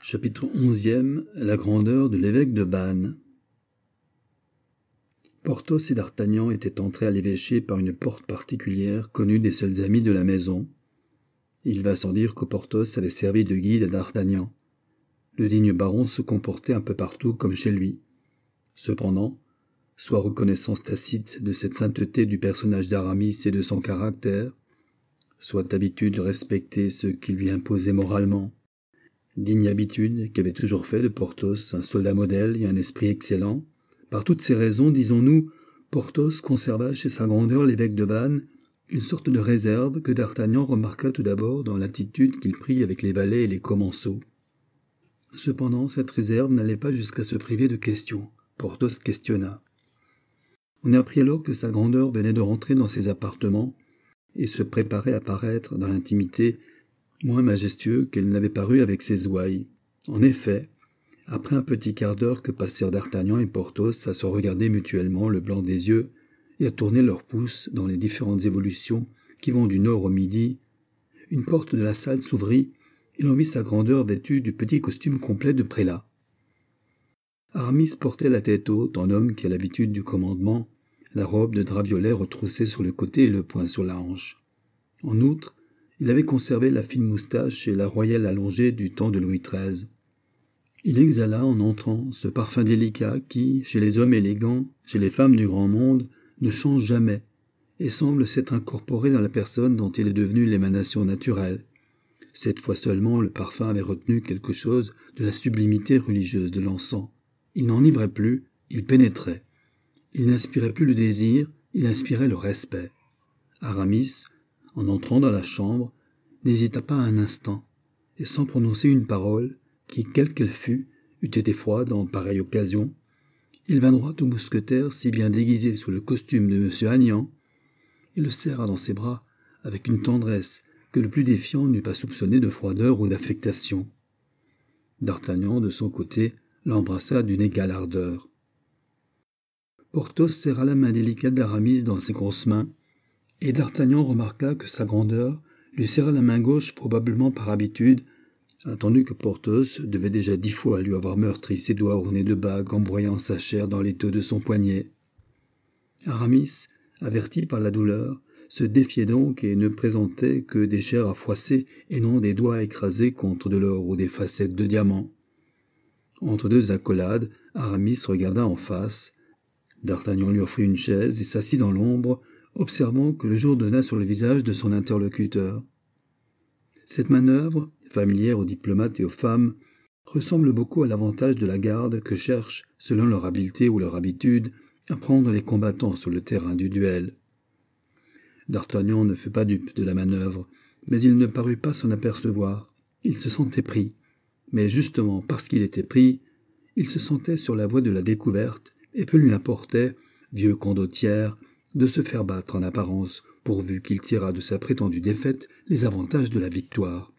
Chapitre 11e. La grandeur de l'évêque de Vannes. Porthos et d'Artagnan étaient entrés à l'évêché par une porte particulière connue des seuls amis de la maison. Il va sans dire que Porthos avait servi de guide à d'Artagnan. Le digne baron se comportait un peu partout comme chez lui. Cependant, soit reconnaissance tacite de cette sainteté du personnage d'Aramis et de son caractère, soit habitude de respecter ce qui lui imposait moralement. Digne habitude qu'avait toujours fait de Porthos un soldat modèle et un esprit excellent. Par toutes ces raisons, disons-nous, Porthos conserva chez sa grandeur l'évêque de Vannes une sorte de réserve que d'Artagnan remarqua tout d'abord dans l'attitude qu'il prit avec les valets et les commensaux. Cependant, cette réserve n'allait pas jusqu'à se priver de questions. Porthos questionna. On apprit alors que sa grandeur venait de rentrer dans ses appartements et se préparait à paraître dans l'intimité moins majestueux qu'elle n'avait paru avec ses ouailles. En effet, après un petit quart d'heure que passèrent d'Artagnan et Porthos à se regarder mutuellement le blanc des yeux et à tourner leurs pouces dans les différentes évolutions qui vont du nord au midi, une porte de la salle s'ouvrit et l'on vit sa grandeur vêtue du petit costume complet de prélat. Aramis portait la tête haute en homme qui a l'habitude du commandement, la robe de drap violet retroussée sur le côté et le poing sur la hanche. En outre, il avait conservé la fine moustache et la royale allongée du temps de Louis XIII. Il exhala en entrant ce parfum délicat qui, chez les hommes élégants, chez les femmes du grand monde, ne change jamais et semble s'être incorporé dans la personne dont il est devenu l'émanation naturelle. Cette fois seulement, le parfum avait retenu quelque chose de la sublimité religieuse de l'encens. Il n'enivrait plus, il pénétrait. Il n'inspirait plus le désir, il inspirait le respect. Aramis, en entrant dans la chambre, n'hésita pas un instant, et sans prononcer une parole, qui, quelle qu'elle fût, eût été froide en pareille occasion, il vint droit au mousquetaire si bien déguisé sous le costume de M. Agnan, et le serra dans ses bras avec une tendresse que le plus défiant n'eût pas soupçonné de froideur ou d'affectation. D'Artagnan, de son côté, l'embrassa d'une égale ardeur. Porthos serra la main délicate d'Aramis dans ses grosses mains, et d'Artagnan remarqua que sa grandeur lui serra la main gauche probablement par habitude, attendu que Porthos devait déjà 10 fois lui avoir meurtri ses doigts ornés de bagues en broyant sa chair dans l'étau de son poignet. Aramis, averti par la douleur, se défiait donc et ne présentait que des chairs à froisser et non des doigts écrasés contre de l'or ou des facettes de diamant. Entre deux accolades, Aramis regarda en face. D'Artagnan lui offrit une chaise et s'assit dans l'ombre, observant que le jour donna sur le visage de son interlocuteur. Cette manœuvre, familière aux diplomates et aux femmes, ressemble beaucoup à l'avantage de la garde que cherchent, selon leur habileté ou leur habitude, à prendre les combattants sur le terrain du duel. D'Artagnan ne fut pas dupe de la manœuvre, mais il ne parut pas s'en apercevoir. Il se sentait pris. Mais justement parce qu'il était pris, il se sentait sur la voie de la découverte, et peu lui importait, vieux condottière, de se faire battre en apparence, pourvu qu'il tirât de sa prétendue défaite les avantages de la victoire.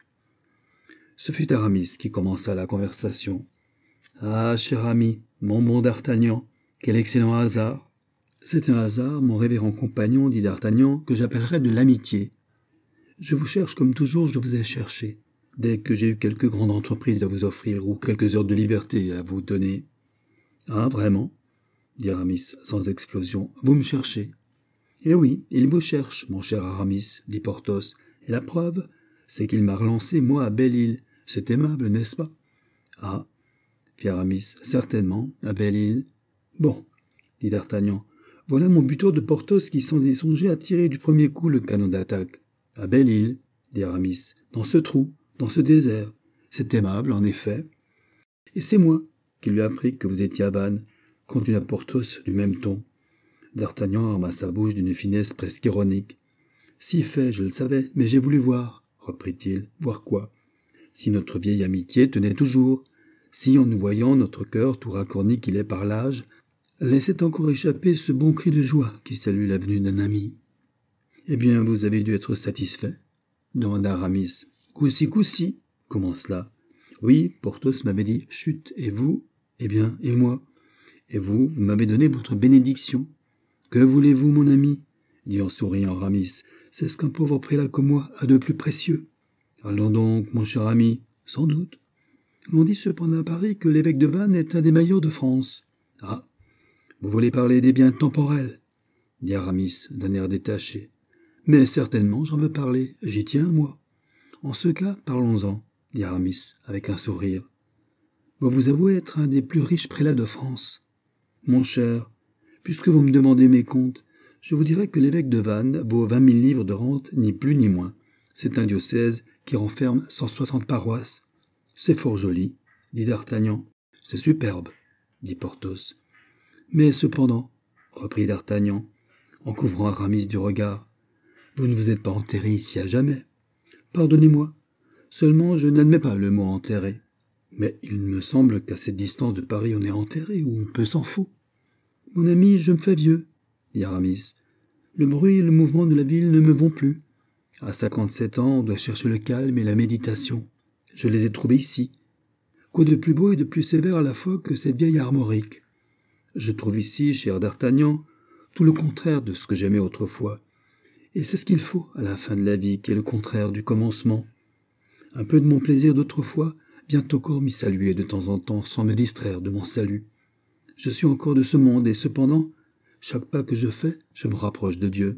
Ce fut Aramis qui commença la conversation. « Ah, cher ami, mon bon d'Artagnan, quel excellent hasard !»« C'est un hasard, mon révérend compagnon, dit d'Artagnan, que j'appellerais de l'amitié. Je vous cherche comme toujours je vous ai cherché, dès que j'ai eu quelque grande entreprise à vous offrir ou quelques heures de liberté à vous donner. »« Ah, vraiment ?» dit Aramis sans explosion. « Vous me cherchez ?»« Eh oui, il vous cherche, mon cher Aramis, dit Porthos, et la preuve, c'est qu'il m'a relancé, moi, à Belle-Île. C'est aimable, n'est-ce pas ?»« Ah, fit Aramis, certainement, à Belle-Île. »« Bon, dit d'Artagnan, voilà mon butor de Porthos qui, sans y songer, a tiré du premier coup le canon d'attaque. »« À Belle-Île, dit Aramis, dans ce trou, dans ce désert. C'est aimable, en effet. »« Et c'est moi qui lui ai appris que vous étiez à Vannes, continua Porthos du même ton. D'Artagnan arma sa bouche d'une finesse presque ironique. « Si fait, je le savais, mais j'ai voulu voir, reprit-il. « Voir quoi ? Si notre vieille amitié tenait toujours, si, en nous voyant, notre cœur, tout racorni qu'il est par l'âge, laissait encore échapper ce bon cri de joie qui salue la venue d'un ami. »« Eh bien, vous avez dû être satisfait ?» demanda Aramis. « Coussi, comment cela ? Oui, Porthos m'avait dit « Chut, et vous ? Eh bien, et moi ? Et vous m'avez donné votre bénédiction. Que voulez-vous, mon ami ? Dit en souriant Aramis. C'est ce qu'un pauvre prélat comme moi a de plus précieux. Allons donc, mon cher ami, sans doute. L'on dit cependant à Paris que l'évêque de Vannes est un des meilleurs de France. » « Ah, vous voulez parler des biens temporels ?» dit Aramis d'un air détaché. « Mais certainement j'en veux parler, j'y tiens, moi. »« En ce cas, parlons-en, » dit Aramis avec un sourire. « Vous avouez être un des plus riches prélats de France. Mon cher, puisque vous me demandez mes comptes, je vous dirai que l'évêque de Vannes vaut 20 000 livres de rente, ni plus ni moins. C'est un diocèse qui renferme 160 paroisses. »« C'est fort joli, » dit d'Artagnan. « C'est superbe, » dit Porthos. « Mais cependant, » reprit d'Artagnan, en couvrant Aramis du regard, « vous ne vous êtes pas enterré ici à jamais. Pardonnez-moi, seulement je n'admets pas le mot enterré. Mais il me semble qu'à cette distance de Paris on est enterré, ou peu s'en faut. »« Mon ami, je me fais vieux, » dit Aramis. « Le bruit et le mouvement de la ville ne me vont plus. À 57 ans, on doit chercher le calme et la méditation. Je les ai trouvés ici. Quoi de plus beau et de plus sévère à la fois que cette vieille armorique? Je trouve ici, cher d'Artagnan, tout le contraire de ce que j'aimais autrefois. Et c'est ce qu'il faut à la fin de la vie, qui est le contraire du commencement. Un peu de mon plaisir d'autrefois vient encore m'y saluer de temps en temps sans me distraire de mon salut. Je suis encore de ce monde et cependant, chaque pas que je fais, je me rapproche de Dieu.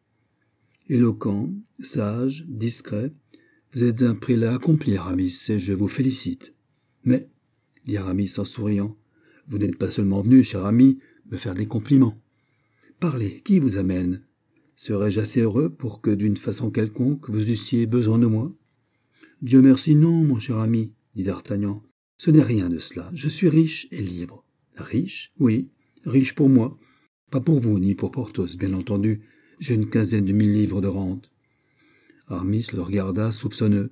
Éloquent, sage, discret, vous êtes un prélat accompli, Aramis, et je vous félicite. Mais, dit Aramis en souriant, vous n'êtes pas seulement venu, cher ami, me faire des compliments. Parlez, qui vous amène? Serais-je assez heureux pour que, d'une façon quelconque, vous eussiez besoin de moi? Dieu merci, non, mon cher ami, dit d'Artagnan. Ce n'est rien de cela. Je suis riche et libre. Riche? Oui, riche pour moi. Pas pour vous, ni pour Porthos, bien entendu. J'ai une quinzaine de 1000 livres de rente. Aramis le regarda soupçonneux.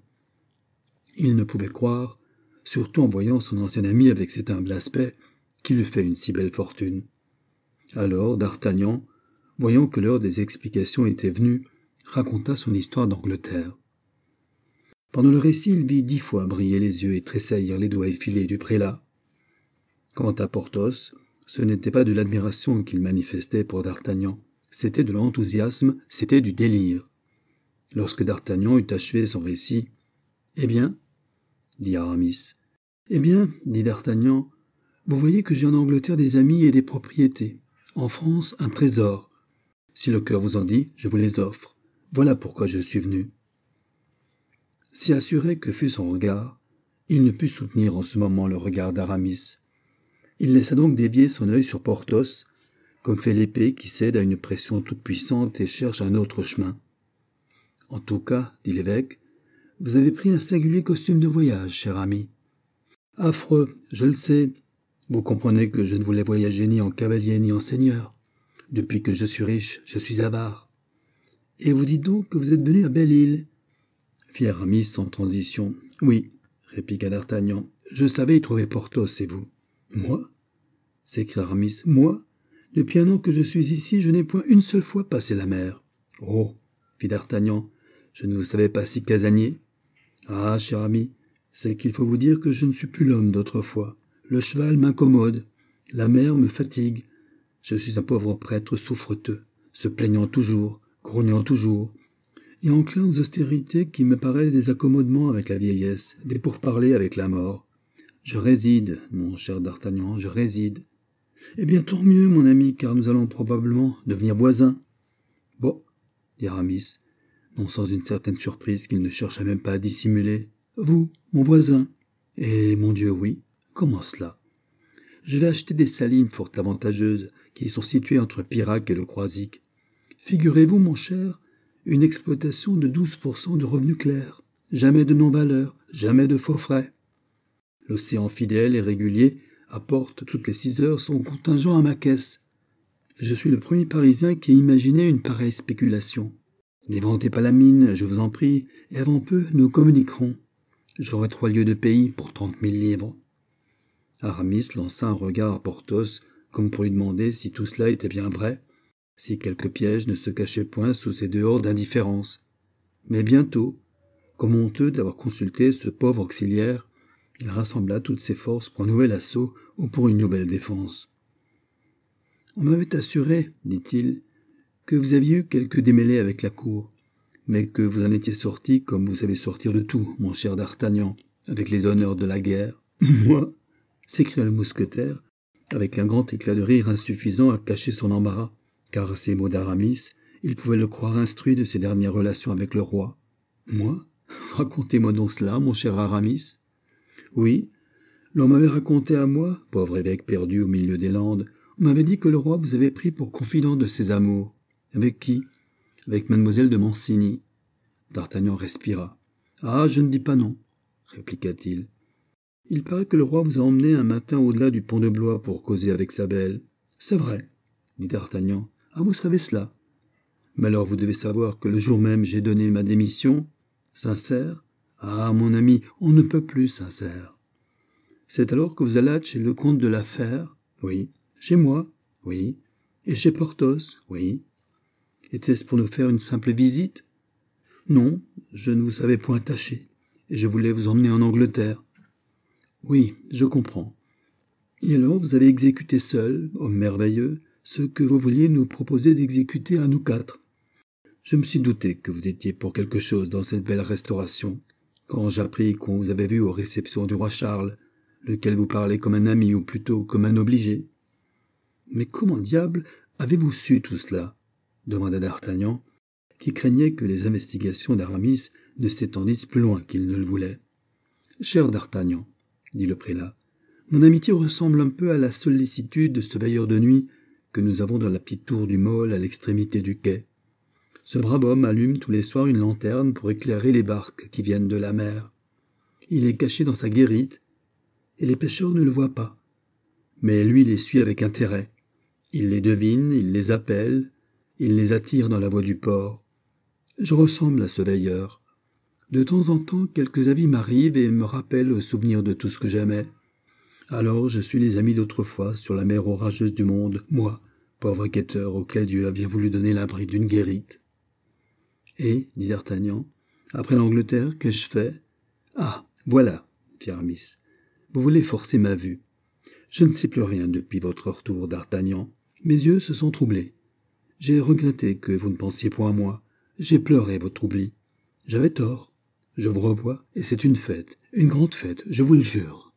Il ne pouvait croire, surtout en voyant son ancien ami avec cet humble aspect, qu'il eût fait une si belle fortune. Alors d'Artagnan, voyant que l'heure des explications était venue, raconta son histoire d'Angleterre. Pendant le récit, il vit 10 fois briller les yeux et tressaillir les doigts effilés du prélat. Quant à Porthos, ce n'était pas de l'admiration qu'il manifestait pour d'Artagnan, c'était de l'enthousiasme, c'était du délire. Lorsque d'Artagnan eut achevé son récit, « Eh bien » dit Aramis. « Eh bien, dit d'Artagnan, vous voyez que j'ai en Angleterre des amis et des propriétés. En France, un trésor. Si le cœur vous en dit, je vous les offre. Voilà pourquoi je suis venu. » Si assuré que fût son regard, il ne put soutenir en ce moment le regard d'Aramis. Il laissa donc dévier son œil sur Porthos, comme fait l'épée qui cède à une pression toute puissante et cherche un autre chemin. « En tout cas, dit l'évêque, vous avez pris un singulier costume de voyage, cher ami. »« Affreux, je le sais. Vous comprenez que je ne voulais voyager ni en cavalier ni en seigneur. Depuis que je suis riche, je suis avare. »« Et vous dites donc que vous êtes venu à Belle-Île » fit Aramis sans transition. « Oui, répliqua d'Artagnan, je savais y trouver Porthos et vous. »« Moi » s'écria Aramis. « Moi ? Depuis 1 an que je suis ici, je n'ai point une seule fois passé la mer. »« Oh » fit d'Artagnan, « je ne vous savais pas si casanier. »« Ah, cher ami, c'est qu'il faut vous dire que je ne suis plus l'homme d'autrefois. Le cheval m'incommode, la mer me fatigue. Je suis un pauvre prêtre souffreteux, se plaignant toujours, grognant toujours, et enclin aux austérités qui me paraissent des accommodements avec la vieillesse, des pourparlers avec la mort. Je réside, mon cher d'Artagnan, je réside. Eh bien, tant mieux, mon ami, car nous allons probablement devenir voisins. Bon, dit Aramis, non sans une certaine surprise qu'il ne chercha même pas à dissimuler. Vous, mon voisin. Eh, mon Dieu, oui. Comment cela? Je vais acheter des salines fort avantageuses, qui sont situées entre Pirac et le Croisic. Figurez-vous, mon cher, une exploitation de 12% de revenus clairs. Jamais de non-valeur, jamais de faux frais. L'océan fidèle et régulier apporte toutes les 6 heures son contingent à ma caisse. Je suis le premier Parisien qui ait imaginé une pareille spéculation. N'éventez pas la mine, je vous en prie, et avant peu nous communiquerons. J'aurai 3 lieues de pays pour 30 000 livres. Aramis lança un regard à Porthos, comme pour lui demander si tout cela était bien vrai, si quelque piège ne se cachait point sous ces dehors d'indifférence. Mais bientôt, comme honteux d'avoir consulté ce pauvre auxiliaire, il rassembla toutes ses forces pour un nouvel assaut ou pour une nouvelle défense. « On m'avait assuré, dit-il, que vous aviez eu quelques démêlés avec la cour, mais que vous en étiez sorti comme vous savez sortir de tout, mon cher d'Artagnan, avec les honneurs de la guerre. Moi? S'écria le mousquetaire, avec un grand éclat de rire insuffisant à cacher son embarras, car à ces mots d'Aramis, il pouvait le croire instruit de ses dernières relations avec le roi. Moi? Racontez-moi donc cela, mon cher Aramis. Oui, l'on m'avait raconté à moi, pauvre évêque perdu au milieu des Landes, on m'avait dit que le roi vous avait pris pour confident de ses amours. Avec qui? Avec mademoiselle de Mancini. D'Artagnan respira. Ah, je ne dis pas non, répliqua-t-il. Il paraît que le roi vous a emmené un matin au-delà du pont de Blois pour causer avec sa belle. C'est vrai, dit D'Artagnan. Ah, vous savez cela. Mais alors vous devez savoir que le jour même j'ai donné ma démission. Sincère? Ah, mon ami, on ne peut plus sincère. C'est alors que vous allâtes chez le comte de la Fère? Oui. Chez moi? Oui. Et chez Porthos? Oui. Était-ce pour nous faire une simple visite? Non, je ne vous savais point attaché, et je voulais vous emmener en Angleterre. Oui, je comprends. Et alors vous avez exécuté seul, homme merveilleux, ce que vous vouliez nous proposer d'exécuter à nous quatre. Je me suis douté que vous étiez pour quelque chose dans cette belle restauration, quand j'appris qu'on vous avait vu aux réceptions du roi Charles, lequel vous parlait comme un ami ou plutôt comme un obligé. Mais comment diable avez-vous su tout cela? Demanda D'Artagnan, qui craignait que les investigations d'Aramis ne s'étendissent plus loin qu'il ne le voulait. Cher D'Artagnan, dit le prélat, mon amitié ressemble un peu à la sollicitude de ce veilleur de nuit que nous avons dans la petite tour du môle à l'extrémité du quai. Ce brave homme allume tous les soirs une lanterne pour éclairer les barques qui viennent de la mer. Il est caché dans sa guérite, et les pêcheurs ne le voient pas. Mais lui les suit avec intérêt. Il les devine, il les appelle, il les attire dans la voie du port. Je ressemble à ce veilleur. De temps en temps, quelques avis m'arrivent et me rappellent au souvenir de tout ce que j'aimais. Alors je suis les amis d'autrefois sur la mer orageuse du monde, moi, pauvre quêteur auquel Dieu a bien voulu donner l'abri d'une guérite. Et, dit D'Artagnan, après l'Angleterre, qu'ai-je fait? Ah, voilà, fit Aramis. Vous voulez forcer ma vue. Je ne sais plus rien depuis votre retour, D'Artagnan. Mes yeux se sont troublés. J'ai regretté que vous ne pensiez point à moi. J'ai pleuré votre oubli. J'avais tort. Je vous revois, et c'est une fête, une grande fête, je vous le jure.